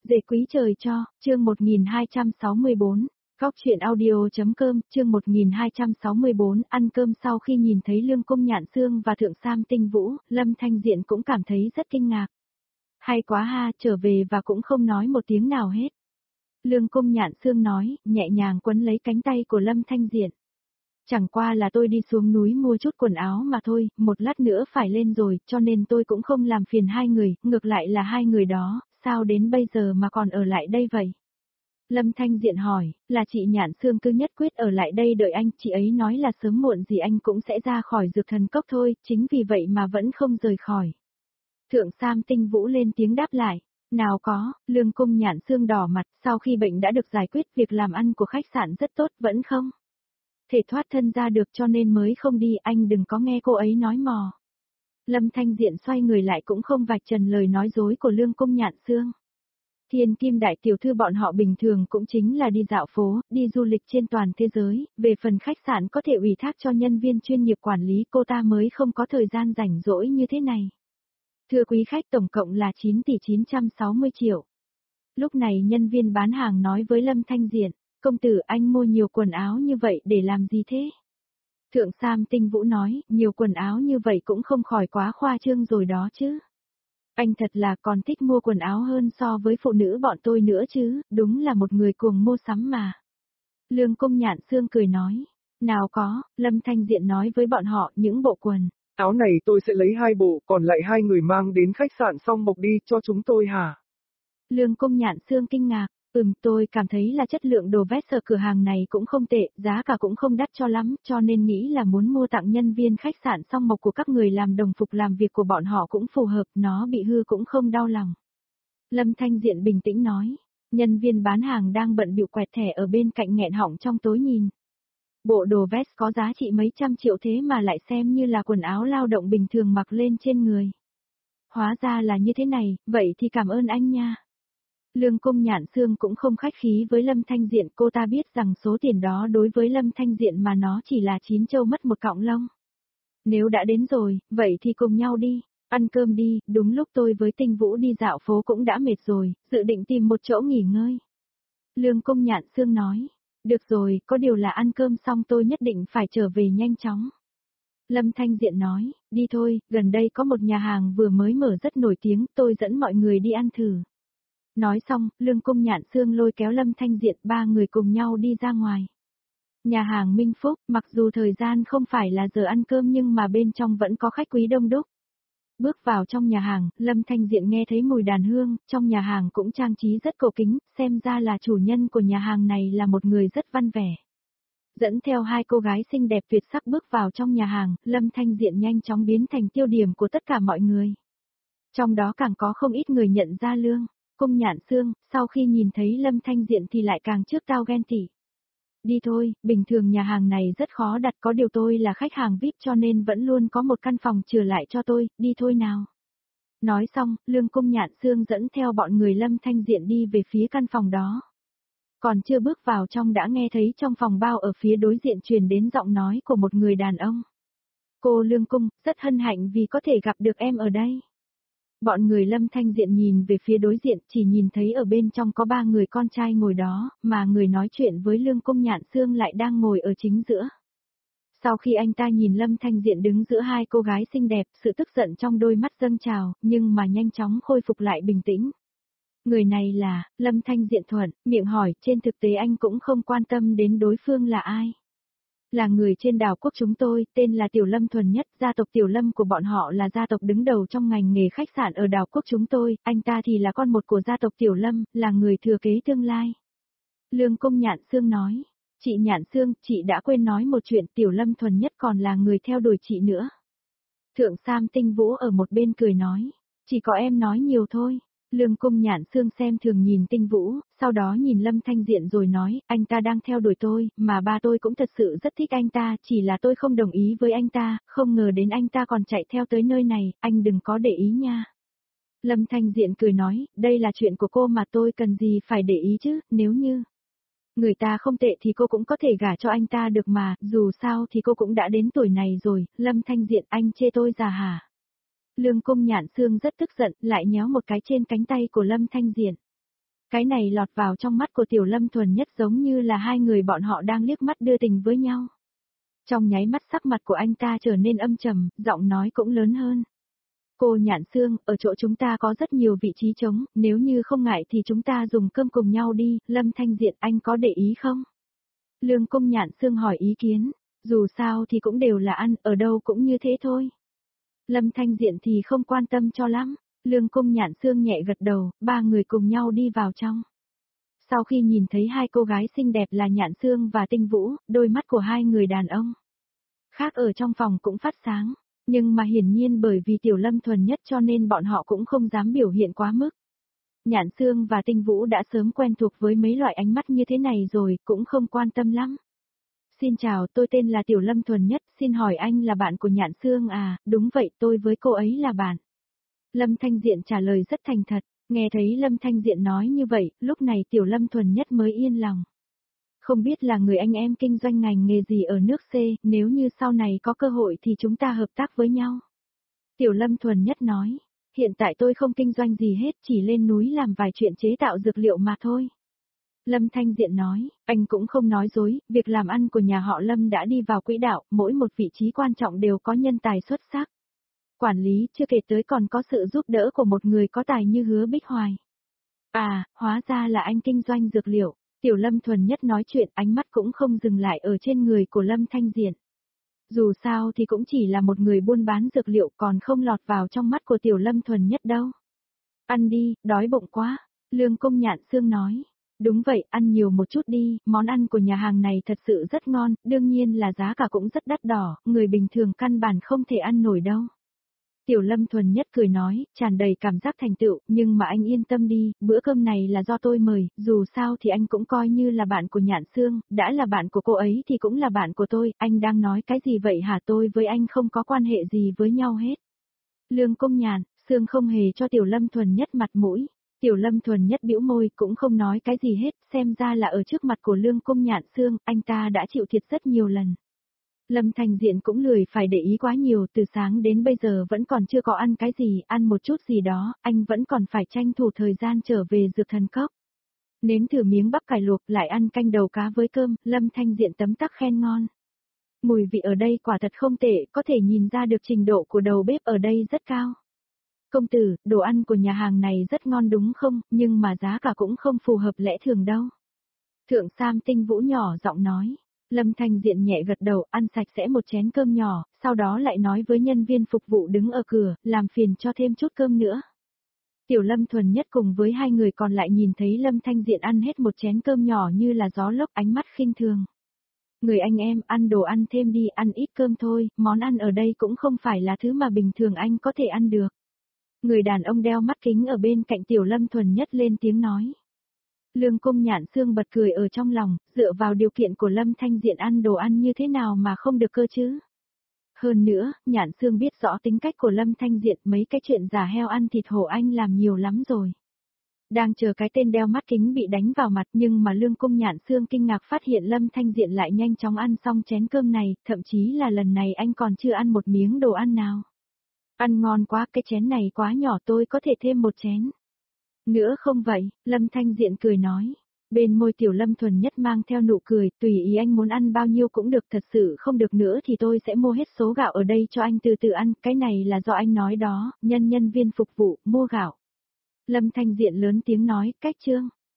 Dễ quý trời cho, chương 1264, Góc truyện audio.com, chương 1264, ăn cơm sau khi nhìn thấy Lương Cung Nhạn Xương và Thượng Sam Tinh Vũ, Lâm Thanh Diện cũng cảm thấy rất kinh ngạc. Hay quá ha, trở về và cũng không nói một tiếng nào hết. Lương Cung Nhạn Xương nói, nhẹ nhàng quấn lấy cánh tay của Lâm Thanh Diện. Chẳng qua là tôi đi xuống núi mua chút quần áo mà thôi, một lát nữa phải lên rồi, cho nên tôi cũng không làm phiền hai người, ngược lại là hai người đó, sao đến bây giờ mà còn ở lại đây vậy? Lâm Thanh Diện hỏi, là chị Nhạn Xương cứ nhất quyết ở lại đây đợi anh, chị ấy nói là sớm muộn gì anh cũng sẽ ra khỏi Dược Thần Cốc thôi, chính vì vậy mà vẫn không rời khỏi. Thượng Sam Tinh Vũ lên tiếng đáp lại. Nào có, Lương Cung Nhạn Xương đỏ mặt, sau khi bệnh đã được giải quyết việc làm ăn của khách sạn rất tốt, vẫn không thể thoát thân ra được cho nên mới không đi, anh đừng có nghe cô ấy nói mò. Lâm Thanh Diện xoay người lại cũng không vạch trần lời nói dối của Lương Cung Nhạn Xương. Thiên Kim đại tiểu thư bọn họ bình thường cũng chính là đi dạo phố, đi du lịch trên toàn thế giới, về phần khách sạn có thể ủy thác cho nhân viên chuyên nghiệp quản lý, cô ta mới không có thời gian rảnh rỗi như thế này. Thưa quý khách, tổng cộng là 9 tỷ 960 triệu. Lúc này nhân viên bán hàng nói với Lâm Thanh Diện, công tử anh mua nhiều quần áo như vậy để làm gì thế? Thượng Sam Tinh Vũ nói, nhiều quần áo như vậy cũng không khỏi quá khoa trương rồi đó chứ. Anh thật là còn thích mua quần áo hơn so với phụ nữ bọn tôi nữa chứ, đúng là một người cuồng mua sắm mà. Lương Cung Nhạn Xương cười nói, nào có, Lâm Thanh Diện nói với bọn họ những bộ quần áo này tôi sẽ lấy 2 bộ, còn lại hai người mang đến khách sạn Song Mộc đi cho chúng tôi hả? Lương Cung Nhạn Xương kinh ngạc, tôi cảm thấy là chất lượng đồ vest ở cửa hàng này cũng không tệ, giá cả cũng không đắt cho lắm, cho nên nghĩ là muốn mua tặng nhân viên khách sạn Song Mộc của các người làm đồng phục làm việc của bọn họ cũng phù hợp, nó bị hư cũng không đau lòng. Lâm Thanh Diện bình tĩnh nói, nhân viên bán hàng đang bận bịu quẹt thẻ ở bên cạnh nghẹn họng trong tối nhìn. Bộ đồ vest có giá trị mấy trăm triệu thế mà lại xem như là quần áo lao động bình thường mặc lên trên người. Hóa ra là như thế này, vậy thì cảm ơn anh nha. Lương Cung Nhạn Xương cũng không khách khí với Lâm Thanh Diện, cô ta biết rằng số tiền đó đối với Lâm Thanh Diện mà nó chỉ là 9 châu mất một cọng lông. Nếu đã đến rồi, vậy thì cùng nhau đi, ăn cơm đi, đúng lúc tôi với Tinh Vũ đi dạo phố cũng đã mệt rồi, dự định tìm một chỗ nghỉ ngơi. Lương Cung Nhạn Xương nói, được rồi, có điều là ăn cơm xong tôi nhất định phải trở về nhanh chóng. Lâm Thanh Diện nói, đi thôi, gần đây có một nhà hàng vừa mới mở rất nổi tiếng, tôi dẫn mọi người đi ăn thử. Nói xong, Lương Cung Nhạn Xương lôi kéo Lâm Thanh Diện, ba người cùng nhau đi ra ngoài. Nhà hàng Minh Phúc, mặc dù thời gian không phải là giờ ăn cơm nhưng mà bên trong vẫn có khách quý đông đúc. Bước vào trong nhà hàng, Lâm Thanh Diện nghe thấy mùi đàn hương, trong nhà hàng cũng trang trí rất cổ kính, xem ra là chủ nhân của nhà hàng này là một người rất văn vẻ. Dẫn theo hai cô gái xinh đẹp tuyệt sắc bước vào trong nhà hàng, Lâm Thanh Diện nhanh chóng biến thành tiêu điểm của tất cả mọi người. Trong đó càng có không ít người nhận ra Lương Cung Nhạn Xương, sau khi nhìn thấy Lâm Thanh Diện thì lại càng trước tao ghen tị. Đi thôi, bình thường nhà hàng này rất khó đặt, có điều tôi là khách hàng VIP cho nên vẫn luôn có một căn phòng chừa lại cho tôi, đi thôi nào. Nói xong, Lương Cung Nhạn Xương dẫn theo bọn người Lâm Thanh Diện đi về phía căn phòng đó. Còn chưa bước vào trong đã nghe thấy trong phòng bao ở phía đối diện truyền đến giọng nói của một người đàn ông. Cô Lương Cung, rất hân hạnh vì có thể gặp được em ở đây. Bọn người Lâm Thanh Diện nhìn về phía đối diện, chỉ nhìn thấy ở bên trong có 3 người con trai ngồi đó, mà người nói chuyện với Lương Cung Nhạn Xương lại đang ngồi ở chính giữa. Sau khi anh ta nhìn Lâm Thanh Diện đứng giữa hai cô gái xinh đẹp, sự tức giận trong đôi mắt dâng trào, nhưng mà nhanh chóng khôi phục lại bình tĩnh. Người này là, Lâm Thanh Diện thuận, miệng hỏi, trên thực tế anh cũng không quan tâm đến đối phương là ai. Là người trên đảo quốc chúng tôi, tên là Tiểu Lâm Thuần Nhất, gia tộc Tiểu Lâm của bọn họ là gia tộc đứng đầu trong ngành nghề khách sạn ở đảo quốc chúng tôi, anh ta thì là con một của gia tộc Tiểu Lâm, là người thừa kế tương lai. Lương Cung Nhạn Xương nói, chị Nhạn Xương, chị đã quên nói một chuyện, Tiểu Lâm Thuần Nhất còn là người theo đuổi chị nữa. Thượng Sam Tinh Vũ ở một bên cười nói, chỉ có em nói nhiều thôi. Lương Cung Nhạn Xương xem thường nhìn Tinh Vũ, sau đó nhìn Lâm Thanh Diện rồi nói, anh ta đang theo đuổi tôi, mà ba tôi cũng thật sự rất thích anh ta, chỉ là tôi không đồng ý với anh ta, không ngờ đến anh ta còn chạy theo tới nơi này, anh đừng có để ý nha. Lâm Thanh Diện cười nói, đây là chuyện của cô mà tôi cần gì phải để ý chứ, nếu như người ta không tệ thì cô cũng có thể gả cho anh ta được mà, dù sao thì cô cũng đã đến tuổi này rồi. Lâm Thanh Diện, anh chê tôi già hả? Lương Cung Nhạn Xương rất tức giận, lại nhéo một cái trên cánh tay của Lâm Thanh Diện. Cái này lọt vào trong mắt của Tiểu Lâm Thuần Nhất giống như là hai người bọn họ đang liếc mắt đưa tình với nhau. Trong nháy mắt sắc mặt của anh ta trở nên âm trầm, giọng nói cũng lớn hơn. Cô Nhạn Sương, ở chỗ chúng ta có rất nhiều vị trí trống, nếu như không ngại thì chúng ta dùng cơm cùng nhau đi, Lâm Thanh Diện anh có để ý không? Lương Công Nhạn Sương hỏi ý kiến, dù sao thì cũng đều là ăn, ở đâu cũng như thế thôi. Lâm Thanh Diện thì không quan tâm cho lắm, Lương Công Nhạn Sương nhẹ gật đầu, ba người cùng nhau đi vào trong. Sau khi nhìn thấy hai cô gái xinh đẹp là Nhạn Sương và Tinh Vũ, đôi mắt của hai người đàn ông khác ở trong phòng cũng phát sáng, nhưng mà hiển nhiên bởi vì Tiểu Lâm Thuần Nhất cho nên bọn họ cũng không dám biểu hiện quá mức. Nhạn Sương và Tinh Vũ đã sớm quen thuộc với mấy loại ánh mắt như thế này rồi, cũng không quan tâm lắm. Xin chào, tôi tên là Tiểu Lâm Thuần Nhất, xin hỏi anh là bạn của Nhạn Sương à, đúng vậy tôi với cô ấy là bạn. Lâm Thanh Diện trả lời rất thành thật, nghe thấy Lâm Thanh Diện nói như vậy, lúc này Tiểu Lâm Thuần Nhất mới yên lòng. Không biết là người anh em kinh doanh ngành nghề gì ở nước C, nếu như sau này có cơ hội thì chúng ta hợp tác với nhau. Tiểu Lâm Thuần Nhất nói, hiện tại tôi không kinh doanh gì hết, chỉ lên núi làm vài chuyện chế tạo dược liệu mà thôi. Lâm Thanh Diện nói, anh cũng không nói dối, việc làm ăn của nhà họ Lâm đã đi vào quỹ đạo, mỗi một vị trí quan trọng đều có nhân tài xuất sắc. Quản lý chưa kể tới còn có sự giúp đỡ của một người có tài như Hứa Bích Hoài. À, hóa ra là anh kinh doanh dược liệu. Tiểu Lâm Thuần Nhất nói chuyện ánh mắt cũng không dừng lại ở trên người của Lâm Thanh Diện. Dù sao thì cũng chỉ là một người buôn bán dược liệu còn không lọt vào trong mắt của Tiểu Lâm Thuần Nhất đâu. Ăn đi, đói bụng quá. Lương Công Nhạn Sương nói. Đúng vậy, ăn nhiều một chút đi, món ăn của nhà hàng này thật sự rất ngon, đương nhiên là giá cả cũng rất đắt đỏ, người bình thường căn bản không thể ăn nổi đâu. Tiểu Lâm Thuần Nhất cười nói, tràn đầy cảm giác thành tựu, nhưng mà anh yên tâm đi, bữa cơm này là do tôi mời, dù sao thì anh cũng coi như là bạn của Nhạn Sương, đã là bạn của cô ấy thì cũng là bạn của tôi, anh đang nói cái gì vậy hả, tôi với anh không có quan hệ gì với nhau hết. Lương Công Nhạn Sương không hề cho Tiểu Lâm Thuần Nhất mặt mũi. Tiểu Lâm Thuần Nhất bĩu môi cũng không nói cái gì hết, xem ra là ở trước mặt của Lương Công Nhạn Sương, anh ta đã chịu thiệt rất nhiều lần. Lâm Thành Diện cũng lười phải để ý quá nhiều, từ sáng đến bây giờ vẫn còn chưa có ăn cái gì, ăn một chút gì đó, anh vẫn còn phải tranh thủ thời gian trở về Dược Thần Cốc. Nếm thử miếng bắp cải luộc lại ăn canh đầu cá với cơm, Lâm Thanh Diện tấm tắc khen ngon. Mùi vị ở đây quả thật không tệ, có thể nhìn ra được trình độ của đầu bếp ở đây rất cao. Công tử, đồ ăn của nhà hàng này rất ngon đúng không, nhưng mà giá cả cũng không phù hợp lẽ thường đâu. Thượng Sam Tinh Vũ nhỏ giọng nói. Lâm Thanh Diện nhẹ gật đầu, ăn sạch sẽ một chén cơm nhỏ, sau đó lại nói với nhân viên phục vụ đứng ở cửa, làm phiền cho thêm chút cơm nữa. Tiểu Lâm Thuần Nhất cùng với hai người còn lại nhìn thấy Lâm Thanh Diện ăn hết một chén cơm nhỏ như là gió lốc, ánh mắt khinh thường. Người anh em, ăn đồ ăn thêm đi, ăn ít cơm thôi, món ăn ở đây cũng không phải là thứ mà bình thường anh có thể ăn được. Người đàn ông đeo mắt kính ở bên cạnh Tiểu Lâm Thuần Nhất lên tiếng nói. Lương Công Nhạn Sương bật cười ở trong lòng, dựa vào điều kiện của Lâm Thanh Diện ăn đồ ăn như thế nào mà không được cơ chứ. Hơn nữa, Nhạn Sương biết rõ tính cách của Lâm Thanh Diện, mấy cái chuyện giả heo ăn thịt hổ anh làm nhiều lắm rồi. Đang chờ cái tên đeo mắt kính bị đánh vào mặt nhưng mà Lương Công Nhạn Sương kinh ngạc phát hiện Lâm Thanh Diện lại nhanh chóng ăn xong chén cơm này, thậm chí là lần này anh còn chưa ăn một miếng đồ ăn nào. Ăn ngon quá, cái chén này quá nhỏ, tôi có thể thêm một chén. Nữa không vậy, Lâm Thanh Diện cười nói. Bên môi Tiểu Lâm Thuần Nhất mang theo nụ cười, tùy ý anh muốn ăn bao nhiêu cũng được, thật sự không được nữa thì tôi sẽ mua hết số gạo ở đây cho anh từ từ ăn, cái này là do anh nói đó, nhân viên phục vụ, mua gạo. Lâm Thanh Diện lớn tiếng nói, cách chương.